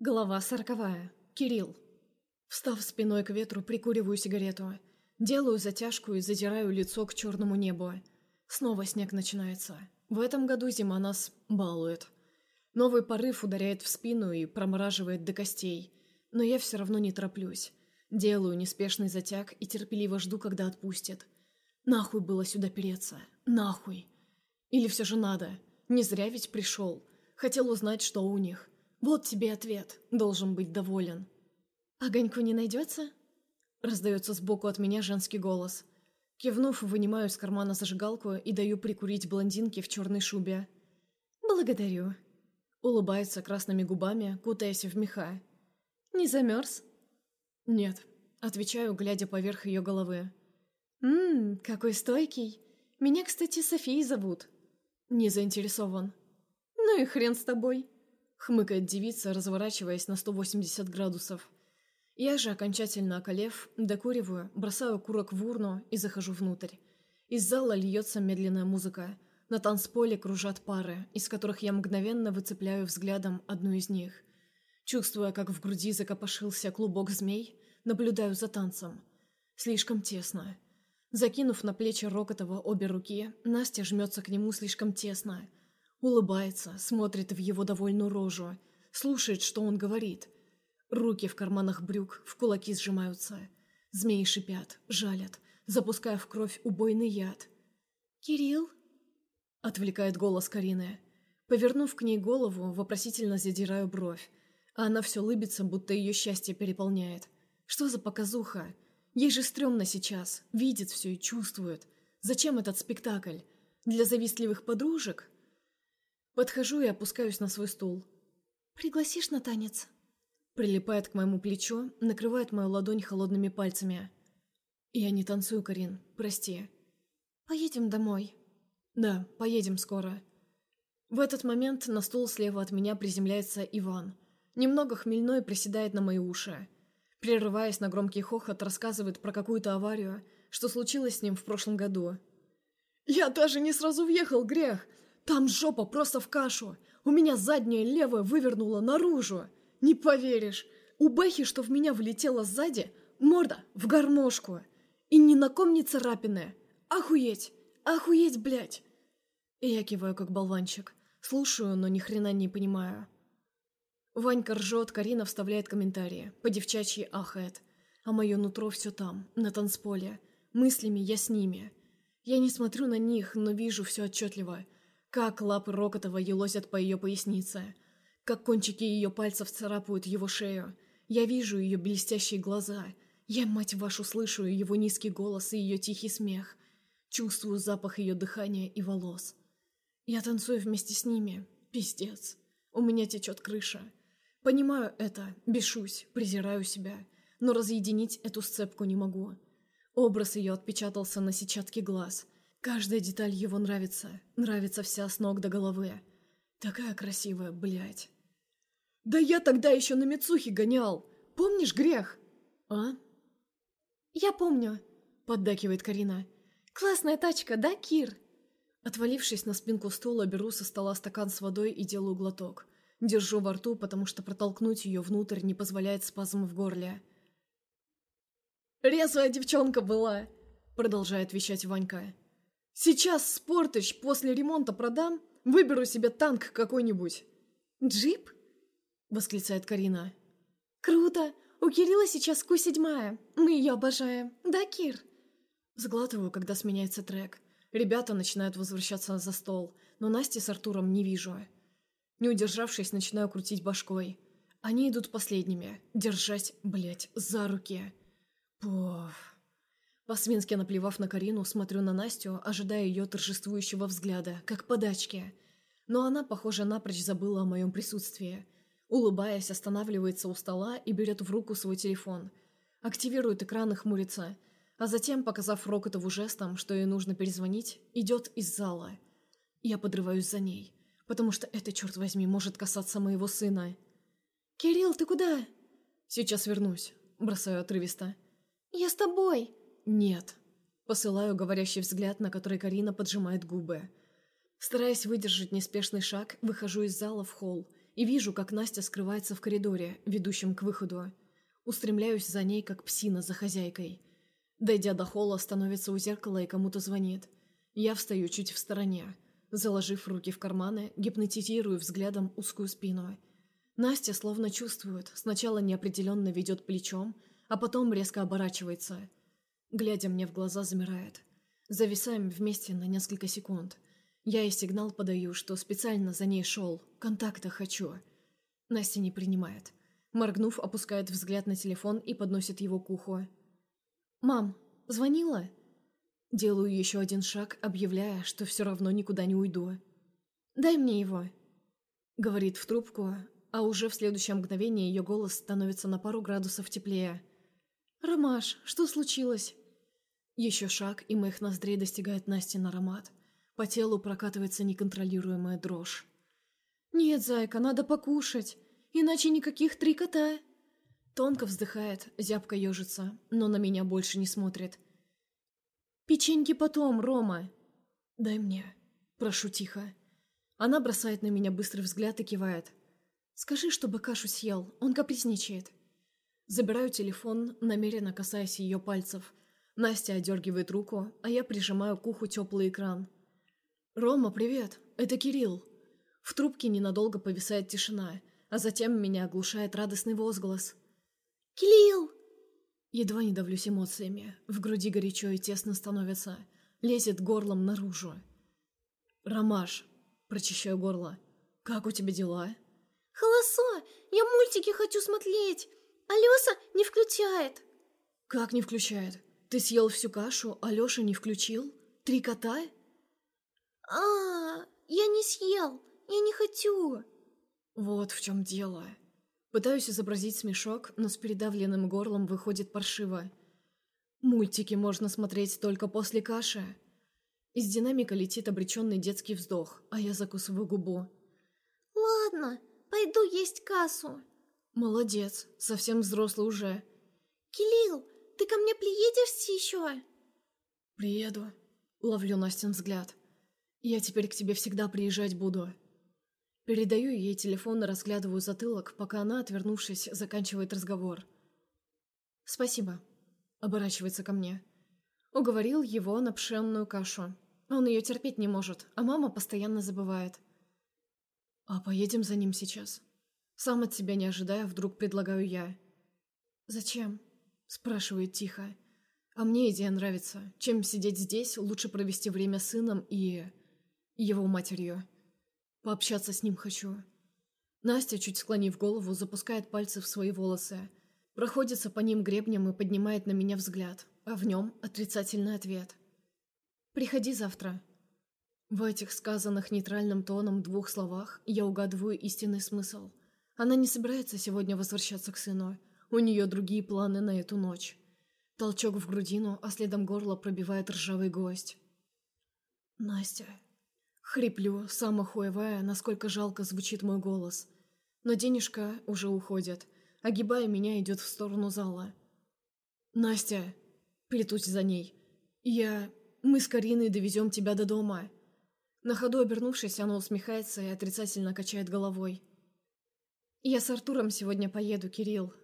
Глава 40. Кирилл. Встав спиной к ветру, прикуриваю сигарету. Делаю затяжку и задираю лицо к черному небу. Снова снег начинается. В этом году зима нас балует. Новый порыв ударяет в спину и промораживает до костей. Но я все равно не тороплюсь. Делаю неспешный затяг и терпеливо жду, когда отпустит. Нахуй было сюда переться. Нахуй. Или все же надо. Не зря ведь пришел. Хотел узнать, что у них. Вот тебе ответ. Должен быть доволен. «Огоньку не найдется?» Раздается сбоку от меня женский голос. Кивнув, вынимаю из кармана зажигалку и даю прикурить блондинке в черной шубе. «Благодарю». Улыбается красными губами, кутаясь в меха. «Не замерз?» «Нет», — отвечаю, глядя поверх ее головы. Какой стойкий. Меня, кстати, Софией зовут». «Не заинтересован». «Ну и хрен с тобой», — хмыкает девица, разворачиваясь на 180 градусов. Я же, окончательно околев, докуриваю, бросаю курок в урну и захожу внутрь. Из зала льется медленная музыка. На танцполе кружат пары, из которых я мгновенно выцепляю взглядом одну из них. Чувствуя, как в груди закопошился клубок змей, наблюдаю за танцем. Слишком тесно. Закинув на плечи Рокотова обе руки, Настя жмется к нему слишком тесно. Улыбается, смотрит в его довольную рожу, слушает, что он говорит. Руки в карманах брюк в кулаки сжимаются. Змеи шипят, жалят, запуская в кровь убойный яд. «Кирилл?» — отвлекает голос Карины. Повернув к ней голову, вопросительно задираю бровь. А она все лыбится, будто ее счастье переполняет. Что за показуха? Ей же стрёмно сейчас, видит все и чувствует. Зачем этот спектакль? Для завистливых подружек? Подхожу и опускаюсь на свой стул. «Пригласишь на танец?» Прилипает к моему плечу, накрывает мою ладонь холодными пальцами. «Я не танцую, Карин, прости». «Поедем домой?» «Да, поедем скоро». В этот момент на стул слева от меня приземляется Иван. Немного хмельной приседает на мои уши. Прерываясь на громкий хохот, рассказывает про какую-то аварию, что случилось с ним в прошлом году. «Я даже не сразу въехал, грех! Там жопа просто в кашу! У меня задняя левая вывернула наружу! Не поверишь! У Бэхи, что в меня влетела сзади, морда в гармошку! И ни на ком не царапины! Охуеть! Охуеть, блядь!» И я киваю, как болванчик. Слушаю, но ни хрена не понимаю. Ванька ржет, Карина вставляет комментарии, по-девчачьи ахает. А мое нутро все там, на танцполе. Мыслями я с ними. Я не смотрю на них, но вижу все отчетливо. Как лапы Рокотова елозят по ее пояснице. Как кончики ее пальцев царапают его шею. Я вижу ее блестящие глаза. Я, мать вашу, слышу его низкий голос и ее тихий смех. Чувствую запах ее дыхания и волос. Я танцую вместе с ними. Пиздец. У меня течет крыша. Понимаю это, бешусь, презираю себя, но разъединить эту сцепку не могу. Образ ее отпечатался на сетчатке глаз. Каждая деталь его нравится, нравится вся с ног до головы. Такая красивая, блядь. «Да я тогда еще на Мицухе гонял! Помнишь, грех?» «А?» «Я помню», — поддакивает Карина. «Классная тачка, да, Кир?» Отвалившись на спинку стула, беру со стола стакан с водой и делаю глоток. Держу во рту, потому что протолкнуть ее внутрь не позволяет спазм в горле. «Резвая девчонка была!» — продолжает вещать Ванька. «Сейчас Спортыч после ремонта продам, выберу себе танк какой-нибудь». «Джип?» — восклицает Карина. «Круто! У Кирилла сейчас Ку-7. Мы ее обожаем. Да, Кир?» Сглатываю, когда сменяется трек. Ребята начинают возвращаться за стол, но Насти с Артуром не вижу. Не удержавшись, начинаю крутить башкой. Они идут последними, держась, блять, за руки. Пуф. По-свински наплевав на Карину, смотрю на Настю, ожидая ее торжествующего взгляда, как подачки. Но она, похоже, напрочь забыла о моем присутствии. Улыбаясь, останавливается у стола и берет в руку свой телефон. Активирует экран и хмурится. А затем, показав Рокотову жестом, что ей нужно перезвонить, идет из зала. Я подрываюсь за ней, потому что это, черт возьми, может касаться моего сына. «Кирилл, ты куда?» «Сейчас вернусь», — бросаю отрывисто. «Я с тобой». «Нет». Посылаю говорящий взгляд, на который Карина поджимает губы. Стараясь выдержать неспешный шаг, выхожу из зала в холл и вижу, как Настя скрывается в коридоре, ведущем к выходу. Устремляюсь за ней, как псина за хозяйкой. Дойдя до холла, становится у зеркала и кому-то звонит. Я встаю чуть в стороне. Заложив руки в карманы, гипнотизирую взглядом узкую спину. Настя словно чувствует, сначала неопределенно ведет плечом, а потом резко оборачивается. Глядя мне в глаза, замирает. Зависаем вместе на несколько секунд. Я ей сигнал подаю, что специально за ней шел, контакта хочу. Настя не принимает. Моргнув, опускает взгляд на телефон и подносит его к уху. «Мам, звонила?» Делаю еще один шаг, объявляя, что все равно никуда не уйду. «Дай мне его», — говорит в трубку, а уже в следующее мгновение ее голос становится на пару градусов теплее. «Ромаш, что случилось?» Еще шаг, и моих ноздрей достигает Настин аромат. По телу прокатывается неконтролируемая дрожь. «Нет, зайка, надо покушать, иначе никаких 3 кота». Тонко вздыхает, зябко ежится, но на меня больше не смотрит. «Печеньки потом, Рома!» «Дай мне», — прошу тихо. Она бросает на меня быстрый взгляд и кивает. «Скажи, чтобы кашу съел, он капризничает». Забираю телефон, намеренно касаясь ее пальцев. Настя одергивает руку, а я прижимаю к уху теплый экран. «Рома, привет, это Кирилл». В трубке ненадолго повисает тишина, а затем меня оглушает радостный возглас. «Кирилл!» Едва не давлюсь эмоциями, в груди горячо и тесно становится, лезет горлом наружу. «Ромаш», — прочищаю горло, — «как у тебя дела?» «Холосо, я мультики хочу смотреть, а Лёша не включает». «Как не включает? Ты съел всю кашу, а Лёша не включил? 3 кота?» Я не съел, я не хочу». Вот в чем дело. Пытаюсь изобразить смешок, но с передавленным горлом выходит паршиво. Мультики можно смотреть только после каши. Из динамика летит обреченный детский вздох, а я закусываю губу. «Ладно, пойду есть кашу». «Молодец, совсем взрослый уже». «Кирилл, ты ко мне приедешь еще?» «Приеду», — ловлю Настин взгляд. «Я теперь к тебе всегда приезжать буду». Передаю ей телефон и разглядываю затылок, пока она, отвернувшись, заканчивает разговор. «Спасибо», — оборачивается ко мне. Уговорил его на пшенную кашу. Он ее терпеть не может, а мама постоянно забывает. «А поедем за ним сейчас?» Сам от себя не ожидая, вдруг предлагаю я. «Зачем?» — спрашивает тихо. «А мне идея нравится. Чем сидеть здесь, лучше провести время с сыном и... его матерью. Пообщаться с ним хочу». Настя, чуть склонив голову, запускает пальцы в свои волосы, проходится по ним гребнем и поднимает на меня взгляд, а в нем отрицательный ответ. «Приходи завтра». В этих сказанных нейтральным тоном 2 словах я угадываю истинный смысл. Она не собирается сегодня возвращаться к сыну. У нее другие планы на эту ночь. Толчок в грудину, а следом горло пробивает ржавый гвоздь. «Настя...» Хриплю, сам охуевая, насколько жалко звучит мой голос. Но денежка уже уходит. Огибая меня, идет в сторону зала. «Настя!» Плетусь за ней. Мы с Кариной довезем тебя до дома». На ходу обернувшись, она усмехается и отрицательно качает головой. «Я с Артуром сегодня поеду, Кирилл.